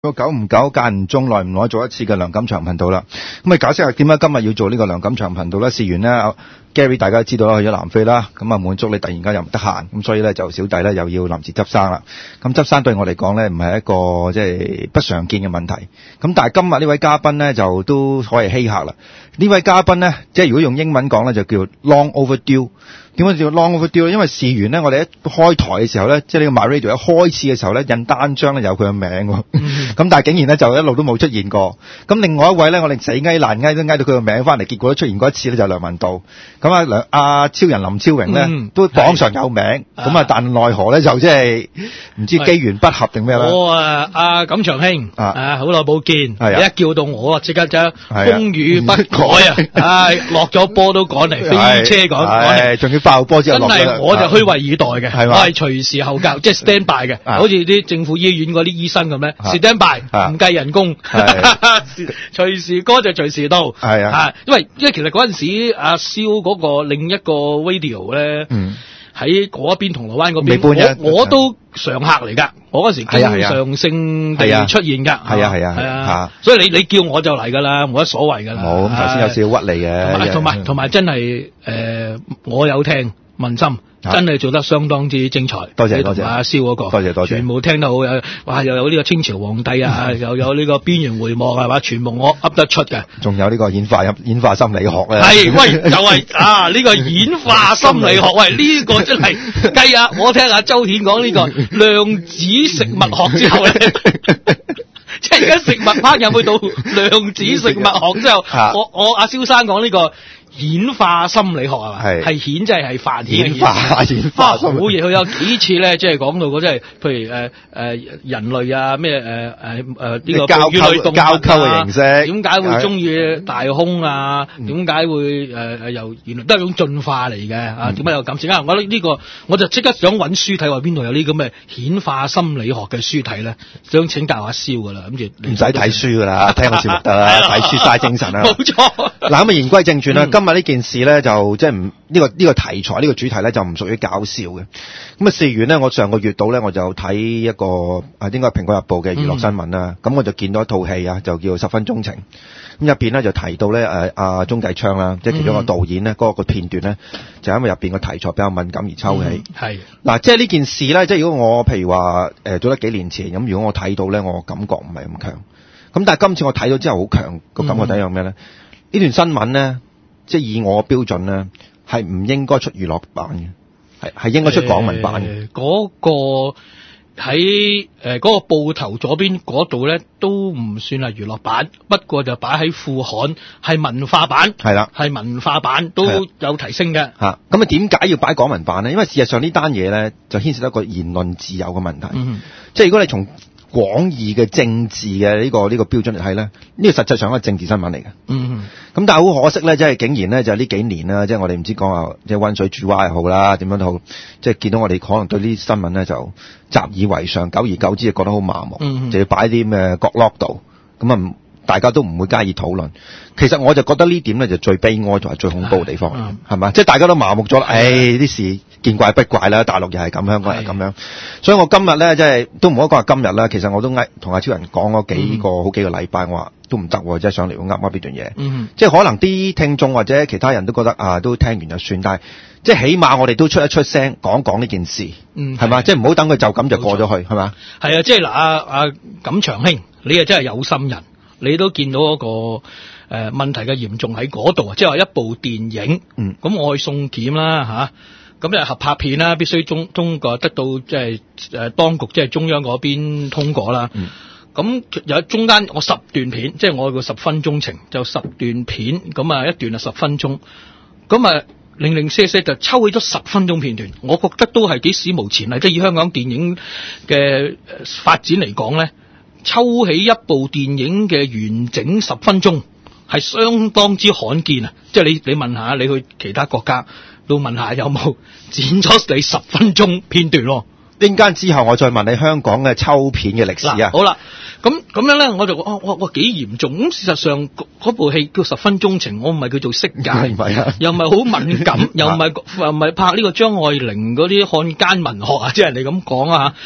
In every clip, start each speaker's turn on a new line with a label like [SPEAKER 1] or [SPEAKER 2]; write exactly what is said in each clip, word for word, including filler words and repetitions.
[SPEAKER 1] 久唔久間唔中耐唔耐做一次嘅梁錦祥頻道啦。咁咪解釋下點解今日要做呢個梁錦祥頻道咧？事緣咧 Gary 大家都知道啦，去咗南非啦，咁啊滿足你突然間又唔得閒，咁所以咧就小弟咧又要臨時執生啦。咁執生對我嚟講咧唔係一個即係不常見嘅問題。咁但係今日呢位嘉賓咧就都可以稀客啦。呢位嘉賓咧即係如果用英文講咧就叫 long overdue。點解叫 long overdue 咧？因為事緣咧，我哋一開台嘅時候咧，即係呢個 My Radio 一開始嘅時候咧，印單張咧有佢嘅名喎。咁、嗯、但係竟然咧就一路都冇出現過。咁另外一位咧，我哋死翳難翳都翳到佢嘅名翻嚟，結果都出現過一次咧，就係梁文道。咁啊梁阿超人林超榮咧、嗯、都榜上有名。咁啊但奈何咧就即係唔知機緣不合定咩啦。
[SPEAKER 2] 我啊阿錦祥兄啊好耐冇見，
[SPEAKER 1] 啊、
[SPEAKER 2] 你一叫到我啊即刻就風雨不改啊！唉落咗波都趕嚟，飛車趕趕嚟，
[SPEAKER 1] 仲要爆波之後落。
[SPEAKER 2] 真係我就虛位以待嘅，我係隨時候教，即係 stand by 嘅，好似啲政府醫院嗰啲醫生咁咧 stand by，唔計人工，隨時歌就隨時到，係啊，因為因為其實嗰陣時阿蕭嗰個另一個 radio 咧，喺嗰邊銅鑼灣嗰邊，我我都常客嚟㗎，我嗰時經常性地出現㗎，係啊係啊係啊，所以你你叫我就嚟㗎啦，冇乜所謂㗎啦。冇，咁頭先有少少屈你嘅，同埋同埋真係誒，我有聽。問心真係做得相當之精彩，多謝多謝阿蕭嗰個，多謝多謝，全部聽得好有，哇又有呢個清朝皇帝啊，又有呢個邊緣回望係嘛，全部我噏得出嘅，仲有呢個演化演化心理學咧，係喂又係啊呢、這個演化心理學，喂呢、這個真係計啊！我聽阿周顯講呢個量子食物學之後咧。即係而家食物烹飪去到量子食物學之後，我我阿蕭生講呢個演化心理學係嘛？係係顯即係係繁衍演化演化好嘢，佢有幾次咧，即係講到嗰即係譬如誒誒、呃、人類啊咩誒誒誒呢個哺乳類動物交溝嘅形式，點解會中意大胸啊？點解會誒誒由原來都係一種進化嚟嘅啊？點解有感情啊？我覺得呢個我就即刻想揾書睇，話邊度有呢咁嘅顯化心理學嘅書睇咧？想請教阿蕭噶啦，諗住唔使睇書噶啦，聽個節目得啦，睇書嘥精神啦。冇錯。嗱咁啊，言歸正傳啦，今日呢件事咧就即係唔呢個呢、這個題材呢、這個主題咧就唔屬於搞笑嘅。咁啊，事緣咧，我上個月度咧我就睇一個啊，應該係蘋果日報嘅娛樂新聞啦。咁、嗯、我就見到一套戲啊，就叫《十分鐘情》。咁入邊咧就提到咧誒阿鍾繼昌啦，即係其中一個導演咧嗰、嗯那個片段咧，就因為入邊個題材比較敏感而抽起。係、嗯、嗱，即係呢件事咧，即係如果我譬如話誒做得幾年前咁，如果我睇到咧，我感覺唔係咁強。咁但係今次我睇到之後好強個感覺，第一樣咩咧？呢、嗯、段新聞咧，即係以我嘅標準咧，係唔應該出娛樂版嘅，係係應該出港聞版嘅。嗰、呃那個喺誒嗰個報頭左邊嗰度咧，都唔算係娛樂版，不過就擺喺副刊係文化版，係啦，係文化版都有提升嘅。嚇，咁啊點解要擺港聞版咧？因為事實上呢單嘢咧就牽涉到一個言論自由嘅問題。嗯，即係如果你從廣義嘅政治嘅呢個呢、這個標準嚟睇咧，呢、這個實際上係一個政治新聞嚟嘅。嗯，咁但係好可惜咧，即係竟然咧就呢幾年啦，即係我哋唔知講話即係溫水煮蛙又好啦，點樣都好，即係見到我哋可能對呢啲新聞咧就習以為常，久而久之就覺得好麻木，嗯、就要擺啲咩角落度，咁啊大家都唔會加以討論。其實我就覺得呢點咧就最悲哀同埋最恐怖嘅地方，係、嗯、嘛？即係大家都麻木咗啦，誒啲事見怪不怪啦，大陸又係咁，香港又係咁樣。所以我今日咧即係都唔好講話今日啦，其實我都同阿超人講咗幾個、嗯、好幾個禮拜，我話都唔得，即係上嚟要噏噏呢段嘢。嗯，即係可能啲聽眾或者其他人都覺得啊，都聽完就算，但係即係起碼我哋都出一出聲講講呢件事，嗯，係嘛？即係唔好等佢就咁就過咗去，係嘛？係啊，即係嗱，阿阿錦祥兄，你啊真係有心人，你都見到嗰、那個。誒、呃，問題嘅嚴重喺嗰度啊，即係話一部電影，嗯，咁我去送檢啦吓，咁就合拍片啦，必須中中國得到即係誒當局即係中央嗰邊通過啦，嗯，咁有中間我十段片，即係我個十分鐘情，就十段片，咁啊一段啊十分鐘，咁啊零零舍舍就抽起咗十分鐘片段，我覺得都係幾史無前例，即係以香港電影嘅發展嚟講咧，抽起一部電影嘅完整十分鐘。係相當之罕見啊！即係你你問下，你去其他國家都問下有冇剪咗你十分鐘片段咯？陣間之後我再問你香港嘅抽片嘅歷史啊！好啦，咁咁樣咧，我就哦哇哇幾嚴重！咁事實上嗰部戲叫十分鐘情，我唔係叫做色戒，唔係啊，又唔係好敏感，又唔係又唔係拍呢個張愛玲嗰啲漢奸文學啊，即係人哋咁講啊，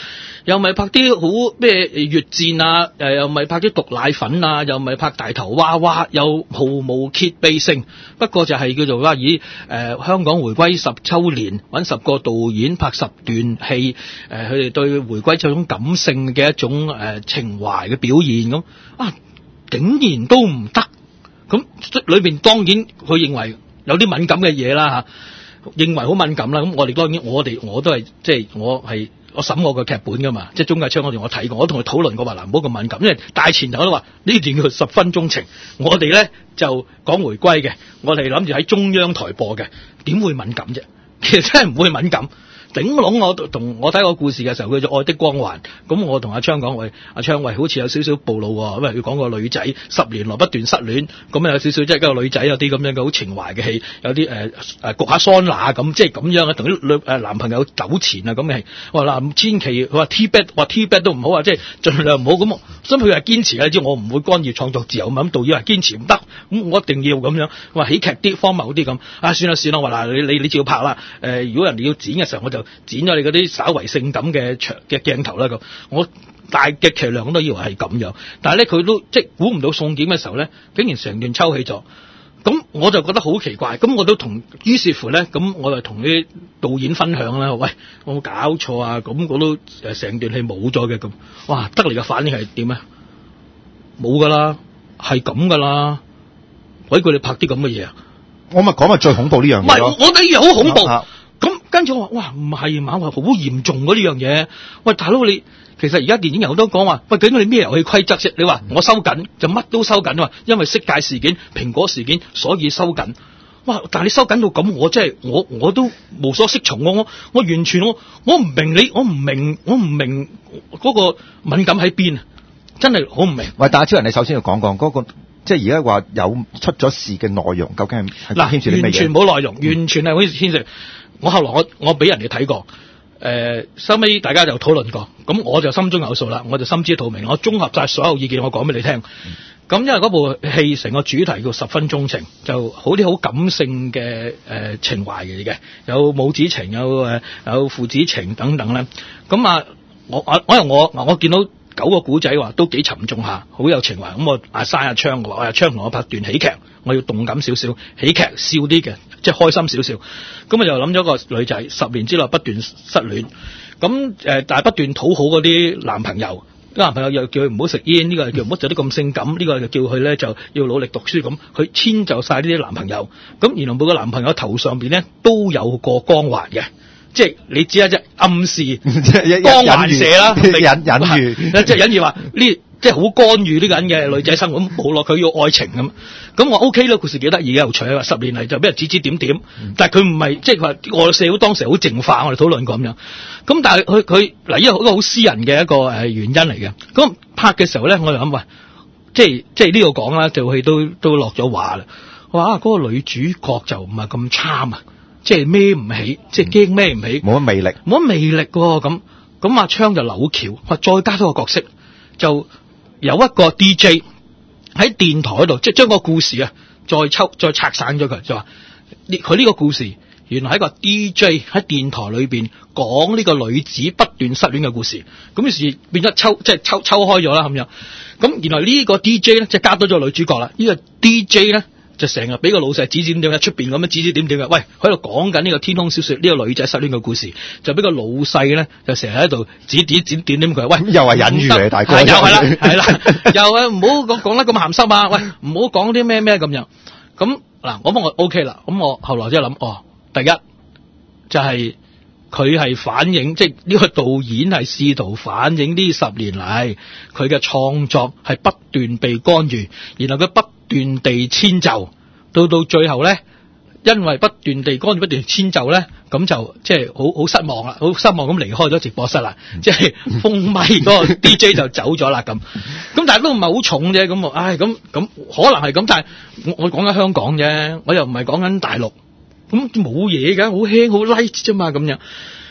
[SPEAKER 2] 又唔係拍啲好咩越戰啊，誒又唔係拍啲毒奶粉啊，又唔係拍大頭娃娃，又毫無揭秘性。不過就係叫做話以誒、呃、香港回歸十週年，揾十個導演拍十段戲，誒佢哋對回歸這種感性嘅一種誒、呃、情懷嘅表現咁啊，竟然都唔得。咁裏邊當然佢認為有啲敏感嘅嘢啦嚇，認為好敏感啦。咁我哋當然我哋我都係即係我係。我審我個劇本噶嘛，即係鍾繼昌我哋我睇過，我同佢討論過話嗱，唔好咁敏感，因為大前頭都話呢段叫十分鐘情，我哋咧就講回歸嘅，我哋諗住喺中央台播嘅，點會敏感啫？其實真係唔會敏感。頂籠我同我睇個故事嘅時候，佢就愛的光環。咁我同阿昌講，喂，阿昌喂，好似有少少暴露喎，因為要講個女仔十年來不斷失戀，咁有少少即係一個女仔有啲咁樣嘅好情懷嘅戲，有啲誒誒焗下桑拿咁，即係咁樣啊，同啲女誒男朋友糾纏啊咁嘅戲。我話嗱，千祈佢話 T bed 話 T bed 都唔好啊，即係盡量唔好咁。所以佢係堅持嘅，你知我唔會干預創作自由嘛。咁導演話堅持唔得，咁我一定要咁樣。話喜劇啲荒謬啲咁，啊算啦算啦，話嗱你你你照拍啦。誒、呃、如果人哋要剪嘅時候，我就剪咗你嗰啲稍為性感嘅長嘅鏡頭啦咁。我大極其量都以為係咁樣，但係咧佢都即係估唔到送檢嘅時候咧，竟然成段抽起咗。咁我就覺得好奇怪，咁我都同於是乎咧，咁我就同啲導演分享啦。喂，我冇搞錯啊！咁我都誒成段戲冇咗嘅咁，哇！得嚟嘅反應係點啊？冇噶啦，係咁噶啦，鬼叫你拍啲咁嘅嘢啊！
[SPEAKER 1] 我咪講咪最恐怖呢樣嘢。唔係，
[SPEAKER 2] 我覺得呢樣好恐怖。咁跟住我話，哇，唔係嘛，話好嚴重嗰呢樣嘢。喂，大佬你。其實而家電影人都講話，喂，究竟你咩遊戲規則啫？你話我收緊就乜都收緊啊，因為色戒事件、蘋果事件，所以收緊。哇！但係你收緊到咁，我真係我我都無所適從。我我我完全我我唔明你，我唔明我唔明嗰個敏感喺邊啊！真係好唔明。
[SPEAKER 1] 喂，但係超人，你首先要講講嗰個，即係而家話有出咗事嘅內容，究竟係嗱牽涉啲咩嘢？
[SPEAKER 2] 完全冇內容，完全係好似牽涉。我後來我我俾人哋睇過。誒，收尾大家就討論過，咁我就心中有數啦，我就心知肚明，我綜合晒所有意見，我講俾你聽。咁因為嗰部戲成個主題叫十分鐘情，就好啲好感性嘅誒、呃、情懷嚟嘅，有母子情，有誒、呃、有父子情等等咧。咁啊，我我我我我見到九個古仔話都幾沉重下，好有情懷。咁我阿山阿昌我話，阿昌同我拍段喜劇，我要動感少少，喜劇笑啲嘅。即係開心少少，咁啊就諗咗個女仔十年之內不斷失戀，咁誒但係不斷討好嗰啲男朋友，啲男朋友又叫佢唔好食煙，呢、這個叫唔好做得咁性感，呢、這個就叫佢咧就要努力讀書咁，佢遷就晒呢啲男朋友，咁原來每個男朋友頭上邊咧都有個光環嘅，即係你知啊，即係暗示光環射啦，
[SPEAKER 1] 隱隱喻，
[SPEAKER 2] 即係隱喻話呢。即係好干預呢個人嘅女仔生活，咁冇落佢要愛情咁，咁我 OK 啦，故事幾得意嘅，有趣啊！十年嚟就俾人指指點點，嗯、但係佢唔係即係話我社會當時好淨化，我哋討論過咁樣。咁但係佢佢嗱，呢個一個好私人嘅一個誒原因嚟嘅。咁拍嘅時候咧，我就諗喂，即係即係呢度講啦，就戲都都落咗話啦。我話啊，嗰、那個女主角就唔係咁差啊，即係孭唔起，即係驚孭唔起，冇乜魅力，冇乜魅力喎。咁咁阿昌就扭橋，話再加多個角色就。有一個 D J 喺電台度，即係將個故事啊，再抽再拆散咗佢，就話佢呢個故事原來係一個 D J 喺電台裏邊講呢個女子不斷失戀嘅故事，咁於是變咗抽即係抽抽開咗啦咁樣。咁原來呢個 D J 咧，即係加多咗個女主角啦。呢、這個 D J 咧就成日俾個老細指指點點喺出邊咁樣指指點點嘅，喂喺度講緊呢個天空小說呢、這個女仔失戀嘅故事，就俾個老細咧就成日喺度指指點點點佢，喂又係隱喻嚟，大哥又係啦係啦，又係唔好講講得咁鹹濕啊，喂唔好講啲咩咩咁樣。咁嗱我幫我 OK 啦，咁我後來即係諗哦，第一就係佢係反映，即係呢個導演係試圖反映呢十年嚟佢嘅創作係不斷被干預，然後佢不斷地遷就，到到最後咧，因為不斷地干預、不斷遷就咧，咁就即係好好失望啦，好失望咁離開咗直播室啦，即係封咪嗰個 D J 就走咗啦咁。咁但係都唔係好重啫，咁唉咁咁可能係咁，但係我我講緊香港啫，我又唔係講緊大陸，咁冇嘢㗎，好輕好 light 啫嘛咁樣。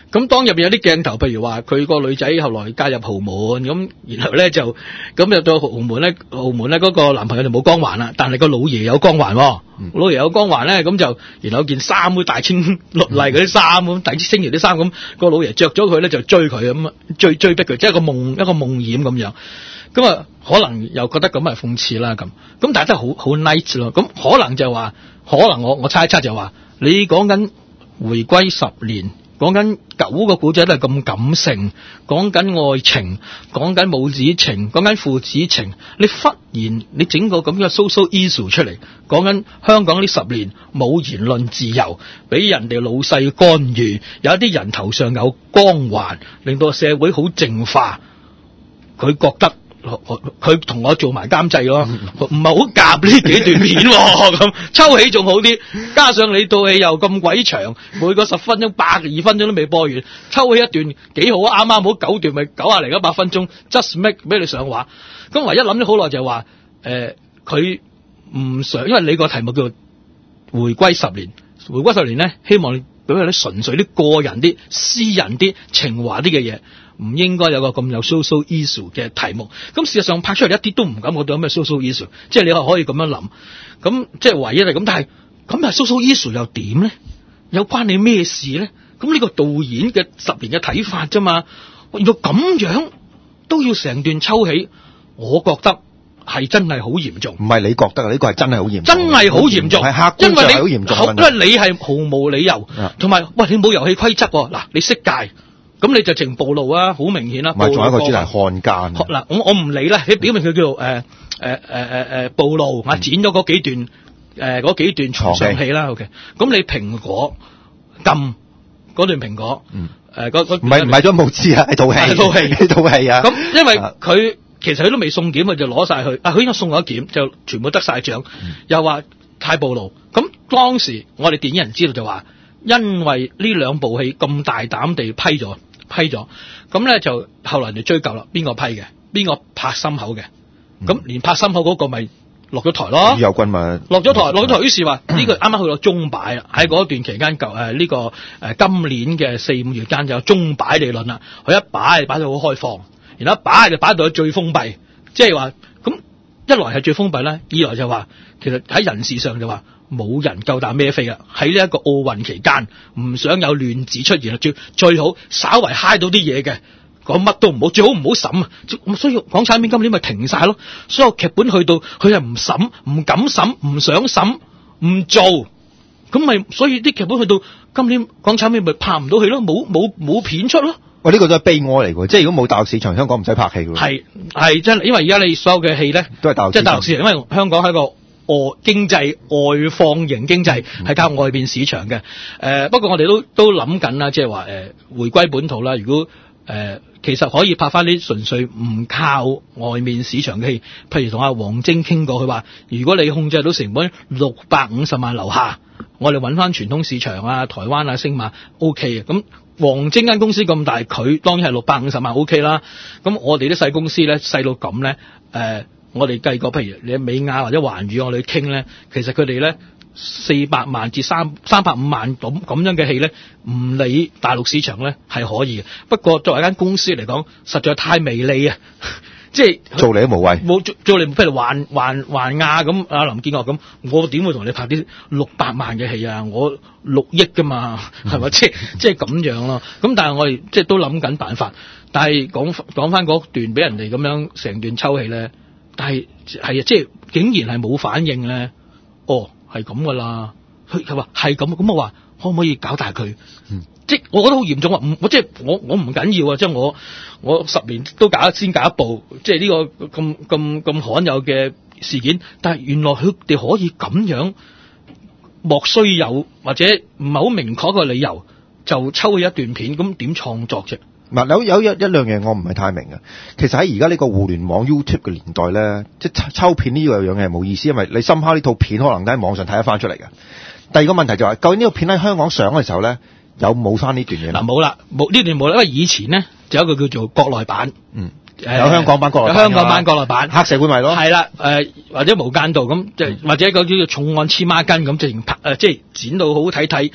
[SPEAKER 2] 咁當入邊有啲鏡頭，譬如話佢個女仔後來嫁入豪門，咁然後咧就咁入到豪門咧，豪門咧嗰個男朋友就冇光環啦，但係個老爺有光環，嗯、老爺有光環咧，咁就然後件衫都大清律例嗰啲衫咁，大清朝啲衫咁，個老爺着咗佢咧就追佢咁，追追逼佢，即係一個夢一個夢魘咁樣。咁啊，可能又覺得咁係諷刺啦咁，咁但係真係好好 nice 咯。咁可能就話，可能我我猜測就話，你講緊回歸十年。講緊九個古仔都係咁感性，講緊愛情，講緊母子情，講緊父子情。你忽然你整個咁嘅 social issue 出嚟，講緊香港呢十年冇言論自由，俾人哋老細干預，有一啲人頭上有光環，令到社會好淨化。佢覺得佢同我做埋監製咯，唔係好夾呢幾段片咁，抽起仲好啲。加上你套戲又咁鬼長，每個十分鐘、百二分鐘都未播完，抽起一段幾好啊！啱啱好九段咪九啊零一百分鐘 ，just make 俾你上畫。咁唯一諗咗好耐就係話，誒佢唔想，因為你個題目叫做回歸十年，回歸十年咧，希望你俾佢啲純粹啲個人啲、私人啲、情懷啲嘅嘢。唔應該有個咁有 social issue 嘅題目，咁事實上拍出嚟一啲都唔感覺到有咩 social issue， 即係你係可以咁樣諗，咁即係唯一係咁，但係咁係 social issue 又點咧？有關你咩事咧？咁呢個導演嘅十年嘅睇法啫嘛，原來咁樣都要成段抽起，我覺得係真係好嚴重。唔係你覺得啊？呢個係真係好嚴重，真係好嚴重，係客觀上係好嚴重，因為你係毫無理由，同埋喂你冇遊戲規則喎，嗱你識界。咁你就淨暴露啊，好明顯啦。唔係，仲有一個主題漢奸。嗱，我我唔理啦，你表明佢叫做誒誒誒誒誒暴露，啊、嗯、剪咗嗰幾段誒嗰、呃、幾段床上戲啦。OK，咁你蘋果禁嗰段蘋果，嗯誒嗰唔係唔係咗冇知啊，係套戲，套戲套戲啊。咁因為佢其實佢都未送檢，佢就攞晒去，啊佢應該送咗檢，就全部得晒獎，嗯、又話太暴露。咁當時我哋電影人知道就話，因為呢兩部戲咁大膽地批咗。批咗，咁咧就後來就追究啦，邊個批嘅，邊個拍心口嘅，咁、嗯、連拍心口嗰個咪落咗台咯。有軍咪落咗台，落咗台，於是話呢個啱啱去到鐘擺啦，喺嗰段期間，舊誒呢個誒、呃、今年嘅四五月間就有鐘擺理論啦，佢一擺擺到好開放，然後一擺就擺到最封閉，即係話咁一來係最封閉咧，二來就話其實喺人事上就話。冇人夠膽孭飛啊！喺呢一個奧運期間，唔想有亂子出現啊！最最好稍為嗨到啲嘢嘅，講乜都唔好，最好唔好審啊！所以港產片今年咪停晒咯，所有劇本去到佢係唔審、唔敢審、唔想審、唔做，咁咪所以啲劇本去到今年港產片咪拍唔到戲咯，冇冇冇片出咯。喂，呢個都係悲哀嚟嘅，即係如果冇大陸市場，香港唔使拍戲嘅。係係真係，因為而家你所有嘅戲咧都係大陸，即係大陸市場，因為香港係一個。外經濟外放型經濟係靠外邊市場嘅，誒、呃、不過我哋都都諗緊啦，即係話誒回歸本土啦。如果誒、呃、其實可以拍翻啲純粹唔靠外面市場嘅戲，譬如同阿王晶傾過，佢話如果你控制到成本六百五十萬樓下，我哋揾翻傳統市場啊，台灣啊、星馬 OK 嘅。咁王晶間公司咁大，佢當然係六百五十萬 OK 啦。咁我哋啲細公司咧細到咁咧，誒。呃我哋計過，譬如你美亞或者環宇，我哋傾咧，其實佢哋咧四百萬至三三百五萬咁咁樣嘅戲咧，唔理大陸市場咧係可以嘅。不過作為一間公司嚟講，實在太微利啊！即係做你都無謂，冇做做你譬如環環環亞咁，阿林建岳咁，我點會同你拍啲六百萬嘅戲啊？我六億噶嘛，係咪、嗯？即係即係咁樣咯。咁但係我哋即係都諗緊辦法。但係講講翻嗰段俾人哋咁樣成段抽起咧。但係係啊，即係竟然係冇反應咧。哦，係咁噶啦。佢佢話係咁，咁我話可唔可以搞大佢？嗯，即係我覺得好嚴重啊！唔，我即係我我唔緊要啊！即係我我十年都搞先搞一步，即係呢個咁咁咁罕有嘅事件。但係原來佢哋可以咁樣，莫須有或者唔係好明確嘅理由，就抽起一段片，咁點創作啫？嗱，有有一一兩樣我唔係太明嘅。其實喺而家呢個互聯網 YouTube 嘅年代咧，即係抽片呢樣嘢係冇意思，因為你深刻呢套片可能都喺網上睇得翻出嚟嘅。第二個問題就係、是，究竟呢個片喺香港上嘅時候咧，有冇翻呢段嘢？嗱，冇啦，冇呢段冇啦，因為以前咧就有一個叫做國內版，嗯，呃、有香港版國內版，有香港版國內版，黑社會咪咯，係啦，誒、呃、或者無間道咁，即係、嗯、或者一個叫做重案黐孖筋咁，直情拍誒，即係剪到好睇睇。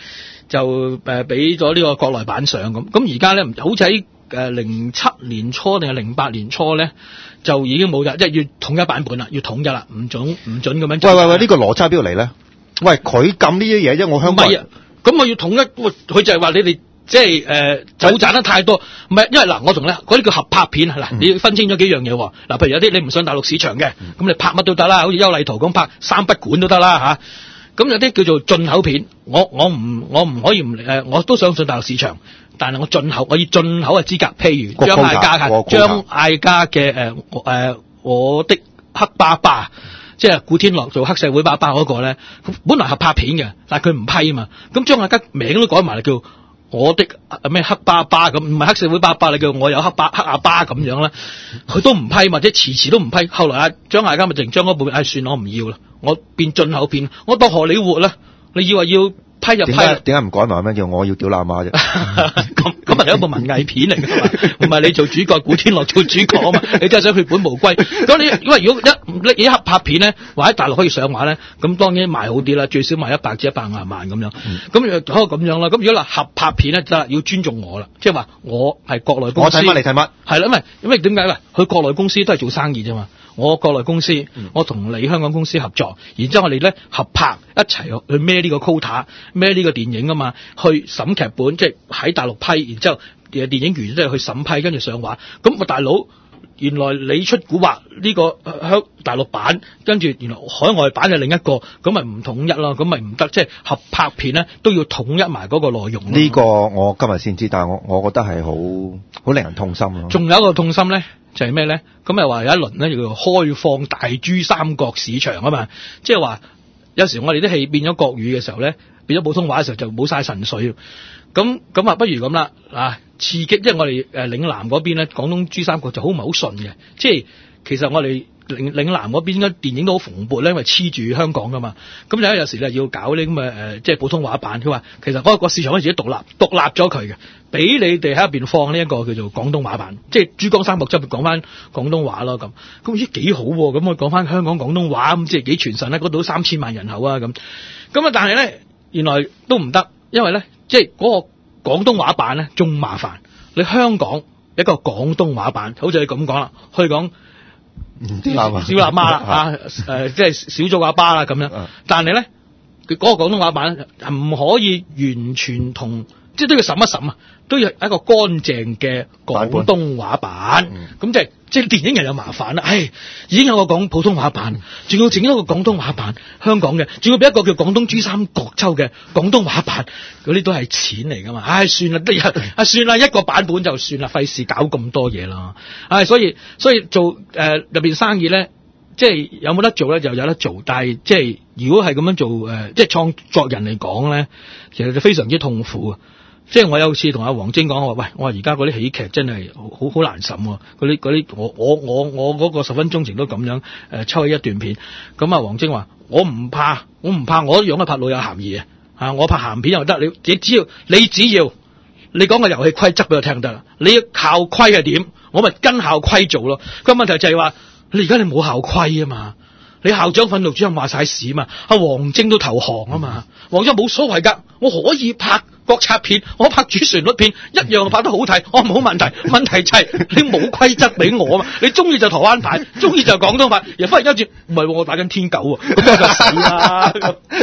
[SPEAKER 2] 就誒俾咗呢個國內版上咁。咁而家咧好似喺誒零七年初定係零八年初咧，就已經冇㗎，即係要統一版本啦，要統一啦，唔准唔准咁樣。
[SPEAKER 1] 喂喂喂，呢個邏輯邊度嚟咧？喂，佢禁呢啲嘢啫，我香港。唔係啊，咁
[SPEAKER 2] 我要統一，佢就係話你哋。即係誒，就賺得太多，唔係，因為嗱，我同咧嗰啲叫合拍片啊，嗱、嗯，你要分清咗幾樣嘢喎。嗱，譬如有啲你唔上大陸市場嘅，咁、嗯、你拍乜都得啦，好似邱禮濤咁拍三不管都得啦吓。咁、啊、有啲叫做進口片，我我唔我唔可以唔誒，我都想上大陸市場，但係我進口，我要進口嘅資格，譬如張艾嘉嘅張艾嘉嘅誒誒，我的黑爸爸。即係古天樂做黑社會爸爸嗰個咧，本來合拍片嘅，但係佢唔批啊嘛。咁張艾嘉名都改埋嚟叫我的咩黑爸爸咁，唔係黑社會爸爸，你叫我有黑爸黑阿爸咁樣啦。佢都唔批，或者遲遲都唔批。後來啊，張艾嘉咪淨將嗰部片，唉、哎，算我唔要啦，我變進口片，我當荷里活啦。你以為要批就批？點解唔改埋咩叫我要屌喇媽啫？咁咁係一部文藝片嚟㗎嘛，唔係你做主角，古天樂做主角啊嘛，你真係想血本無歸。咁你因為如果一一合拍片咧，或者大陸可以上畫咧，咁當然賣好啲啦，最少賣一百至一百五十萬咁樣。咁就可以咁樣啦。咁如果嗱合拍片咧，就要尊重我啦，即係話我係國內公司。我睇乜你睇乜？係啦，因為因為點解咧？佢國內公司都係做生意啫嘛。我國內公司，嗯、我同你香港公司合作，然之後我哋咧合拍一齊去孭呢個 quota，孭呢個電影啊嘛，去審劇本，即係喺大陸批，然之後誒電影員都係去審批，跟住上畫。咁我大佬，原來你出古惑呢個香大陸版，跟住原來海外版係另一個，咁咪唔統一咯，咁咪唔得，即係合拍片咧都要統一埋嗰個內容。呢個我今日先知，但係我我覺得係好好令人痛心咯。仲有一個痛心咧。就係咩咧？咁又話有一輪咧，叫做開放大珠三角市場啊嘛，即係話有時我哋啲戲變咗國語嘅時候咧，變咗普通話嘅時候就冇晒神髓。咁咁啊，不如咁啦啊，刺激，即係我哋誒嶺南嗰邊咧，廣東珠三角就好唔係好順嘅，即係其實我哋嶺嶺南嗰邊應該電影都好蓬勃咧，因為黐住香港噶嘛。咁有有時咧要搞啲咁嘅誒，即係普通話版。佢話其實嗰個市場可以自己獨立獨立咗佢嘅。俾你哋喺入邊放呢一個叫做廣東話版，即係珠江三角洲講翻廣東話咯咁，咁咦幾好喎、啊？咁我講翻香港廣東話咁，即係幾傳神咧？嗰度三千萬人口啊咁，咁啊但係咧原來都唔得，因為咧即係嗰個廣東話版咧仲麻煩。你香港一個廣東話版，好似你咁講啦，可以講小喇媽啦嚇，誒即係小組阿爸啦咁樣，但係咧佢嗰個廣東話版唔可以完全同。即係都要審一審啊，都要一個乾淨嘅廣東話版。咁即係即係電影人又麻煩啦。唉，已經有個講普通話版，仲要整一個廣東話版，香港嘅，仲要俾一個叫廣東珠三角洲嘅廣東話版，嗰啲都係錢嚟噶嘛。唉，算啦，得啊，算啦，一個版本就算啦，費事搞咁多嘢啦。唉，所以所以做誒入邊生意咧，即係有冇得做咧，就有得做。但係即係如果係咁樣做誒、呃，即係創作人嚟講咧，其實就非常之痛苦啊。即係我有次同阿黃晶講，我話喂，我話而家嗰啲喜劇真係好好難審喎，嗰啲嗰啲我我我我嗰個十分鐘前都咁樣誒、呃、抽起一段片，咁啊黃晶話我唔怕，我唔怕，我一樣都拍老有鹹意啊，我拍鹹片又得，你你只要你只要你講個遊戲規則俾我聽得啦，你校規係點，我咪跟校規做咯。個問題就係話你而家你冇校規啊嘛。你校長訓導主任話晒事嘛，阿黃晶都投降啊嘛，黃晶冇所謂噶，我可以拍國策片，我拍主旋律片，一樣拍得好睇，我冇問題。問題就係你冇規則俾我啊嘛，你中意就台灣牌，中意就廣東牌，又忽然間轉，唔係我打緊天狗喎，咁我就死啦。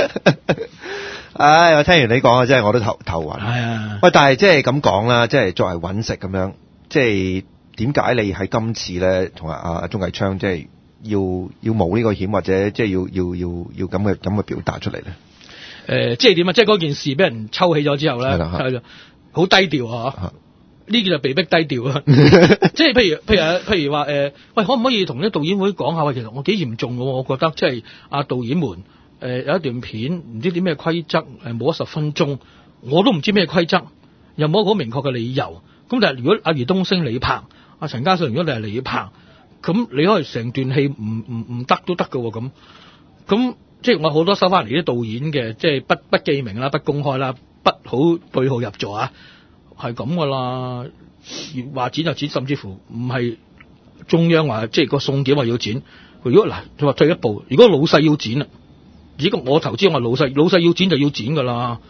[SPEAKER 2] 唉，我聽完你講啊，真係我都頭頭暈。係啊，喂，但係即係咁講啦，即係作為揾食咁樣，即係點解你喺今次咧同阿阿鍾繼昌即係？要要冒呢個險，或者即係要要要要咁嘅咁嘅表達出嚟咧？誒、呃，即係點啊？即係嗰件事俾人抽起咗之後咧，係好低調啊！呢件就被逼低調啊！即係譬如譬如譬如話誒、呃，喂，可唔可以同啲導演會講下？喂，其實我幾嚴重嘅喎，我覺得即係阿導演們誒、呃、有一段片唔知點咩規則誒冇咗十分鐘，我都唔知咩規則，又冇一個好明確嘅理由。咁但係如果阿余東升你拍，阿陳嘉上如果你係你拍。咁你可以成段戲唔唔唔得都得㗎喎，咁咁即係我好多收翻嚟啲導演嘅，即係不不記名啦、不公開啦、不好對號入座啊，係咁噶啦。話剪就剪，甚至乎唔係中央話即係個送檢話要剪。如果嗱，佢話退一步，如果老細要剪啦，如果我投資我係老細，老細要剪就要剪噶啦。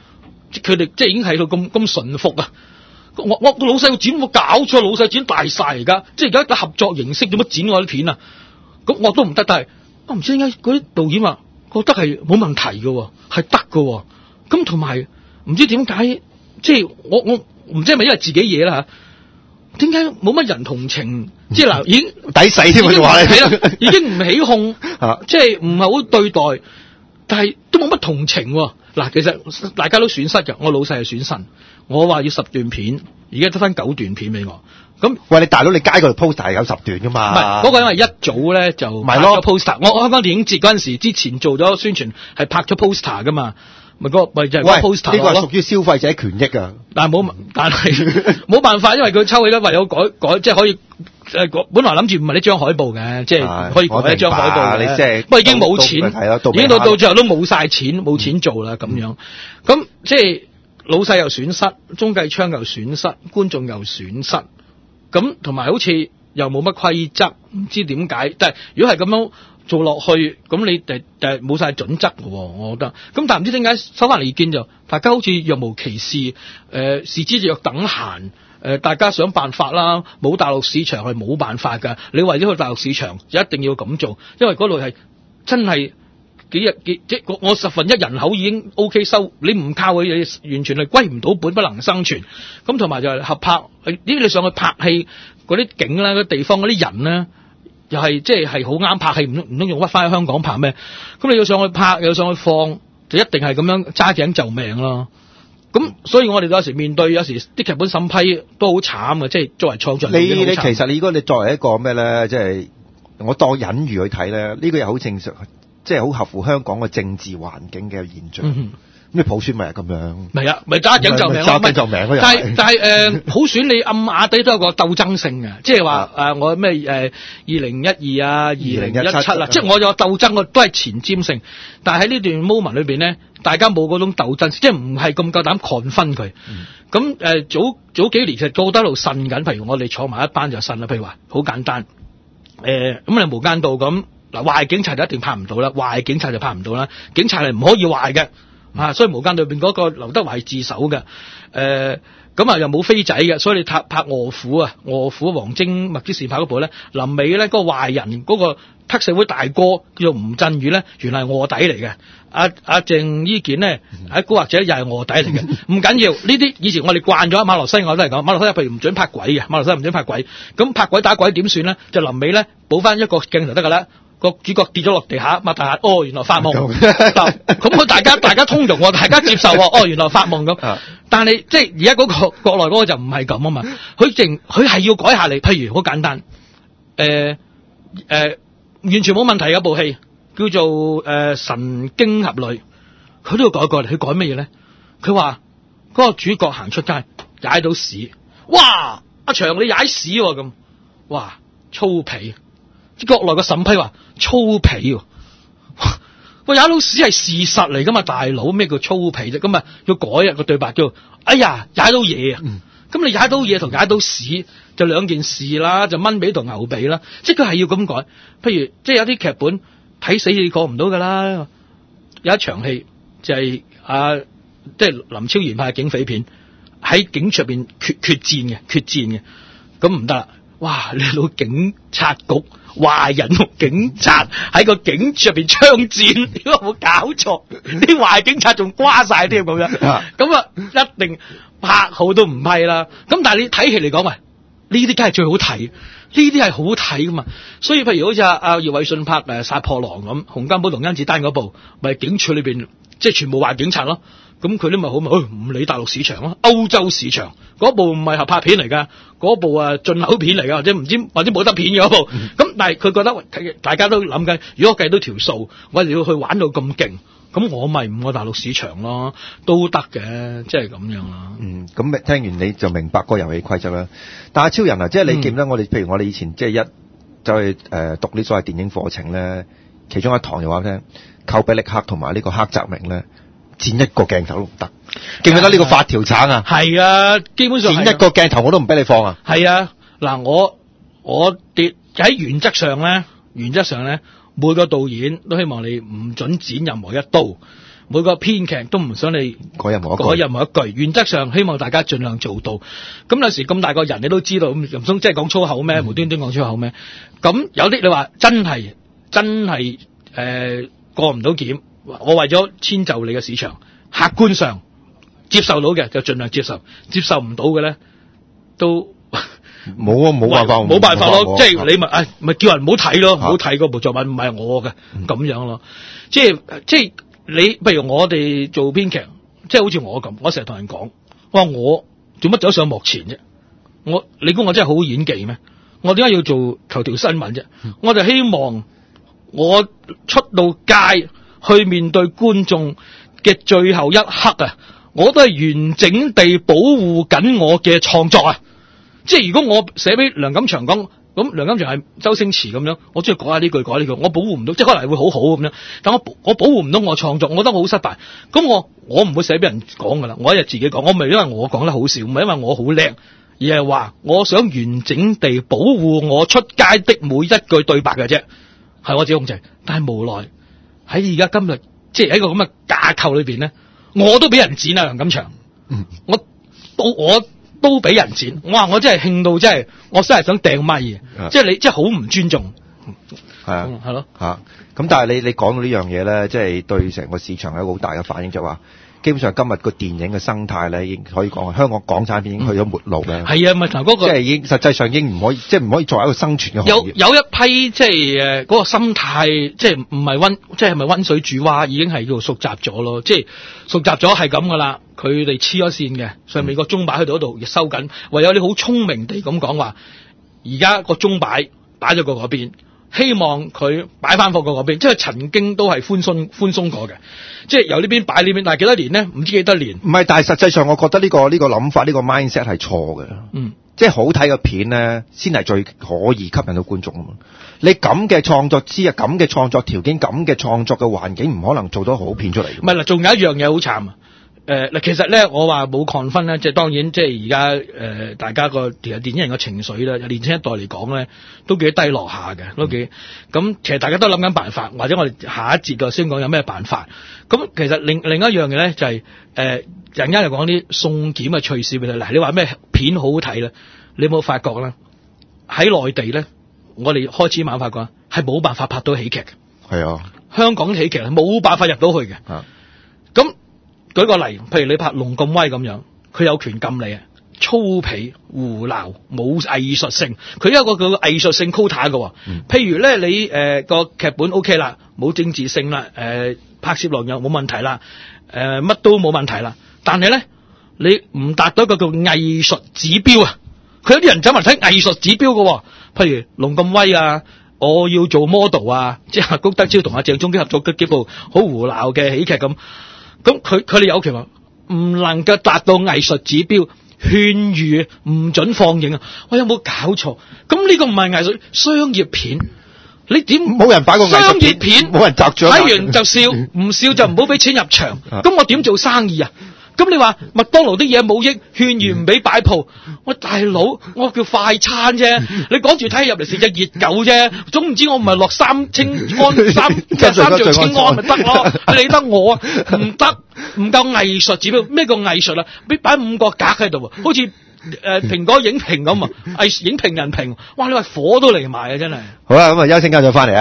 [SPEAKER 2] 佢哋即係已經喺度咁咁順服啊！我我個老細要剪，我搞錯，老細剪大晒而家，即係而家個合作形式做乜剪我啲片啊？咁我都唔得，但係我唔知點解嗰啲導演話覺得係冇問題嘅，係得嘅。咁同埋唔知點解，即係我我唔知係咪因為自己嘢啦嚇？點解冇乜人同情？即係嗱，已經
[SPEAKER 1] 抵死添啊！話
[SPEAKER 2] 你已經唔起哄，即係唔係好對待，但係都冇乜同情喎。嗱，其實大家都損失嘅，我老細係損失。我話要十段片，而家得翻九段片俾我。咁
[SPEAKER 1] 喂，你大佬，你街嗰度 poster 係有十段噶嘛？
[SPEAKER 2] 唔係嗰個，因為一早咧就拍咗 poster。我我香港電影節嗰陣時之前做咗宣傳，係拍咗 poster 噶嘛。咪嗰咪就係嗰 poster 咯。呢個係屬於消費者權益啊。但係冇，但係冇辦法，因為佢抽起咧，唯有改改，即係可以誒。本來諗住唔係呢張海報嘅，即係可以改一張海報嘅。你即係不過已經冇錢，已經到到最後都冇晒錢，冇錢做啦咁樣。咁即係老細又損失，鍾繼昌又損失，觀眾又損失。咁同埋好似又冇乜規則，唔知點解。但係如果係咁樣做落去，咁你誒誒冇晒準則嘅，我覺得。咁但係唔知點解收翻嚟意見就大家好似若無其事，誒、呃、視之若等閒。誒、呃、大家想辦法啦，冇大陸市場係冇辦法㗎。你為咗去大陸市場就一定要咁做，因為嗰度係真係幾日幾即係我十分一人口已經 O K 收，你唔靠佢嘢完全係歸唔到本，不能生存。咁同埋就係合拍，呢啲你上去拍戲嗰啲景咧，嗰地方嗰啲人咧，又係即係係好啱拍戲，唔通唔通用屈翻喺香港拍咩？咁你要上去拍，又上去放，就一定係咁樣揸頸就命咯。咁所以我哋有時面對有時啲劇本審批都好慘嘅，即係作為創作人。你你其實你如果你作為一個咩咧，即係我當隱喻去睇咧，呢個又好正常。即係好合乎香港嘅政治環境嘅現象，咁、嗯、你普選咪係咁樣？咪啊，咪揸緊就命咯，揸緊就命咯。但係但係誒、呃，普選你暗啞底都有個鬥爭性嘅，即係話誒我咩誒二零一二啊，二零一七啦，即係我有鬥爭，我都係前瞻性。但係喺呢段 moment 裏邊咧，大家冇嗰種鬥爭，即係唔係咁夠膽抗分佢。咁、嗯、誒、呃、早早幾年其實個個都喺度呻緊，譬如我哋坐埋一班就呻啦。譬如話好簡單，誒咁你無間道咁。嗱，壞警察就一定拍唔到啦，壞警察就拍唔到啦。警察係唔可以壞嘅、嗯，啊，所以無間道裏邊嗰個劉德華係自首嘅，誒，咁啊又冇飛仔嘅，所以你拍拍臥虎啊，臥虎王晶麥之士拍嗰部咧，臨尾咧嗰個壞人嗰、嗰個黑社會大哥叫做吳鎮宇咧，原來係臥底嚟嘅。阿阿鄭伊健咧喺古惑仔又係臥底嚟嘅，唔緊要。呢啲以前我哋慣咗，馬來西亞都係咁，馬來西亞譬如唔准拍鬼嘅，馬來西亞唔准拍鬼，咁拍鬼打鬼點算咧？就臨尾咧補翻一個鏡頭得噶啦。個主角跌咗落地下，擘大眼，哦，原來發夢。咁佢大家大家通融，大家接受，哦，原來發夢咁。但係即係而家嗰個國內嗰個就唔係咁啊嘛，佢淨佢係要改下嚟。譬如好簡單，誒、呃、誒、呃，完全冇問題嘅部戲叫做誒、呃《神經俠侶》，佢都要改過嚟。佢改乜嘢咧？佢話嗰個主角行出街踩到屎，哇！阿祥你踩屎咁、啊，哇粗鄙！國內個審批話粗鄙喎，喂，踩到屎係事實嚟噶嘛，大佬咩叫粗鄙啫？咁啊要改啊個對白叫，哎呀踩到嘢啊，咁、嗯、你踩到嘢同踩到屎就兩件事啦，就蚊髀同牛髀啦，即係佢係要咁改。譬如即係有啲劇本睇死你過唔到噶啦，有一場戲就係、是、啊，即係林超賢拍嘅警匪片，喺警署入邊決決戰嘅決戰嘅，咁唔得啦，哇！你老警察局。壞人同警察喺個警署入邊槍戰，有冇搞錯？啲壞警察仲瓜晒添咁樣，咁啊一定拍好都唔批啦。咁但係你睇戲嚟講，喂，呢啲梗係最好睇，呢啲係好睇噶嘛。所以譬如好似阿阿葉偉信拍誒殺破狼咁，洪金寶同甄子丹嗰部，咪、就是、警署裏邊即係全部壞警察咯。咁佢都咪好咪，唔理大陸市場咯，歐洲市場嗰部唔係合拍片嚟噶，嗰部啊進口片嚟噶，或者唔知或者冇得片嘅嗰部。咁、嗯、但係佢覺得大家都諗緊，如果計到條數，我哋要去玩到咁勁，咁我咪唔愛大陸市場咯，都得嘅，即係咁樣啦。嗯，
[SPEAKER 1] 咁聽完你就明白個遊戲規則啦。但係超人啊，即係你記得我哋、嗯，譬如我哋以前即係一就去誒讀呢所謂電影課程咧，其中一堂就話聽，寇比力克同埋呢個黑澤明咧。剪一個鏡頭都唔得，記唔記得呢個發條橙啊？係啊，基本上剪一個鏡頭我都唔俾你放啊！係啊，嗱，我我跌喺原則上咧，原則上咧，每個導演都希望你唔准剪任何一刀，
[SPEAKER 2] 每個編劇都唔想你
[SPEAKER 1] 改任何一句，
[SPEAKER 2] 改任何一句。原則上希望大家盡量做到。咁有時咁大個人你都知道，咁唔通即係講粗口咩？無端端講粗口咩？咁有啲你話真係真係誒、呃、過唔到檢，我為咗遷就你嘅市場，客觀上接受到嘅就盡量接受，接受唔到嘅咧都。
[SPEAKER 1] 冇啊，冇辦法，
[SPEAKER 2] 冇辦法咯，即係你咪，誒，咪叫人唔好睇咯，唔好睇嗰部作品唔係我嘅，咁、嗯、樣咯。即係即係你，譬如我哋做編劇，即係好似我咁，我成日同人講，我話我做乜走上幕前啫？我你估我真係好好演技咩？我點解要做頭條新聞啫？嗯、我就希望我出到街去面對觀眾嘅最後一刻啊，我都係完整地保護緊我嘅創作啊！即係如果我寫俾梁錦祥講，咁梁錦祥係周星馳咁樣，我只係改下呢句改呢句，我保護唔到，即係可能會好好咁樣，但我我保護唔到我創作，我覺得我好失敗。咁我我唔會寫俾人講噶啦，我一日自己講，我唔係因為我講得好笑，唔係因為我好叻，而係話我想完整地保護我出街的每一句對白嘅啫，係我自己控制。但係無奈喺而家今日，即係喺個咁嘅架構裏邊咧，我都俾人剪啊梁錦祥，嗯、我到我。都俾人剪，哇！我真係興到真係，我真係想掟咪嘅，即係你即係好唔尊重，
[SPEAKER 1] 係啊，
[SPEAKER 2] 係咯
[SPEAKER 1] 嚇。咁但係你你講到呢樣嘢咧，即係對成個市場有一個好大嘅反應，就話基本上今日個電影嘅生態咧，已經可以講香港港產片已經去咗末路咧。
[SPEAKER 2] 係啊，咪同嗰個
[SPEAKER 1] 即係已經實際上已經唔可以，即係唔可以作為一個生存嘅行業。
[SPEAKER 2] 有有一批即係誒嗰個心態，即係唔係溫，即係係咪溫水煮蛙，已經係叫做熟習咗咯。即係熟習咗係咁噶啦。佢哋黐咗線嘅，上面個鐘擺喺度嗰度收緊，唯有你好聰明地咁講話，而家個鐘擺擺咗過嗰邊，希望佢擺翻過嗰邊，即係曾經都係寬鬆寬鬆過嘅，即係由呢邊擺呢邊，但係幾多年呢？唔知幾多年。唔
[SPEAKER 1] 係，但係實際上我覺得呢、呢個呢、呢個諗法，呢、呢個 mindset 係錯嘅。
[SPEAKER 2] 嗯，
[SPEAKER 1] 即係好睇嘅片咧，先係最可以吸引到觀眾啊嘛。你咁嘅創作資啊，咁嘅創作條件，咁嘅創作嘅環境，唔可能做到好片出嚟。唔
[SPEAKER 2] 係啦，仲有一樣嘢好慘啊！誒嗱、呃，其實咧，我話冇抗分咧，即係當然，即係而家誒大家個其實電影人嘅情緒咧，年輕一代嚟講咧，都幾低落下嘅，都幾咁。其實大家都諗緊辦法，或者我哋下一節就先講有咩辦法。咁其實另另一樣嘢咧，就係誒陣間又講啲送檢嘅趣事俾你。嗱，你話咩片好好睇咧？你有冇發覺咧？喺內地咧，我哋開始慢慢發覺係冇辦法拍到喜劇嘅。
[SPEAKER 1] 係啊，
[SPEAKER 2] 香港喜劇係冇辦法入到去嘅。
[SPEAKER 1] 啊，
[SPEAKER 2] 咁。舉個例，譬如你拍龍咁威咁樣，佢有權禁你啊，粗鄙胡鬧冇藝術性，佢有一個叫藝術性 quota 嘅。嗯、譬如咧，你誒個劇本 OK 啦，冇政治性啦，誒、呃、拍攝內容冇問題啦，誒、呃、乜都冇問題啦。但係咧，你唔達到一個叫藝術指標啊，佢有啲人走埋睇藝術指標嘅，譬如龍咁威啊，我要做 model 啊，即係谷德昭同阿鄭中基合作嘅幾部好胡鬧嘅喜劇咁。咁佢佢哋有權話唔能夠達到藝術指標，勸喻唔准放映啊！我有冇搞錯？咁呢個唔係藝術，商業片，你點
[SPEAKER 1] 冇人擺過
[SPEAKER 2] 商業片？
[SPEAKER 1] 冇人摘獎，
[SPEAKER 2] 睇完就笑，唔笑就唔好俾錢入場。咁我點做生意啊？咁你話麥當勞啲嘢冇益，勸喻唔俾擺鋪。我大佬，我叫快餐啫，你趕住睇入嚟食隻熱狗啫。總唔知我唔係落三清安三三聚氰胺咪得咯？你理得我啊？唔得，唔夠藝術指標。咩叫藝術啊？俾擺五個格喺度，好似誒蘋果影評咁啊，藝影評人評。哇！你話火都嚟埋啊，真係。
[SPEAKER 1] 好啦，咁啊休息間再翻嚟啊。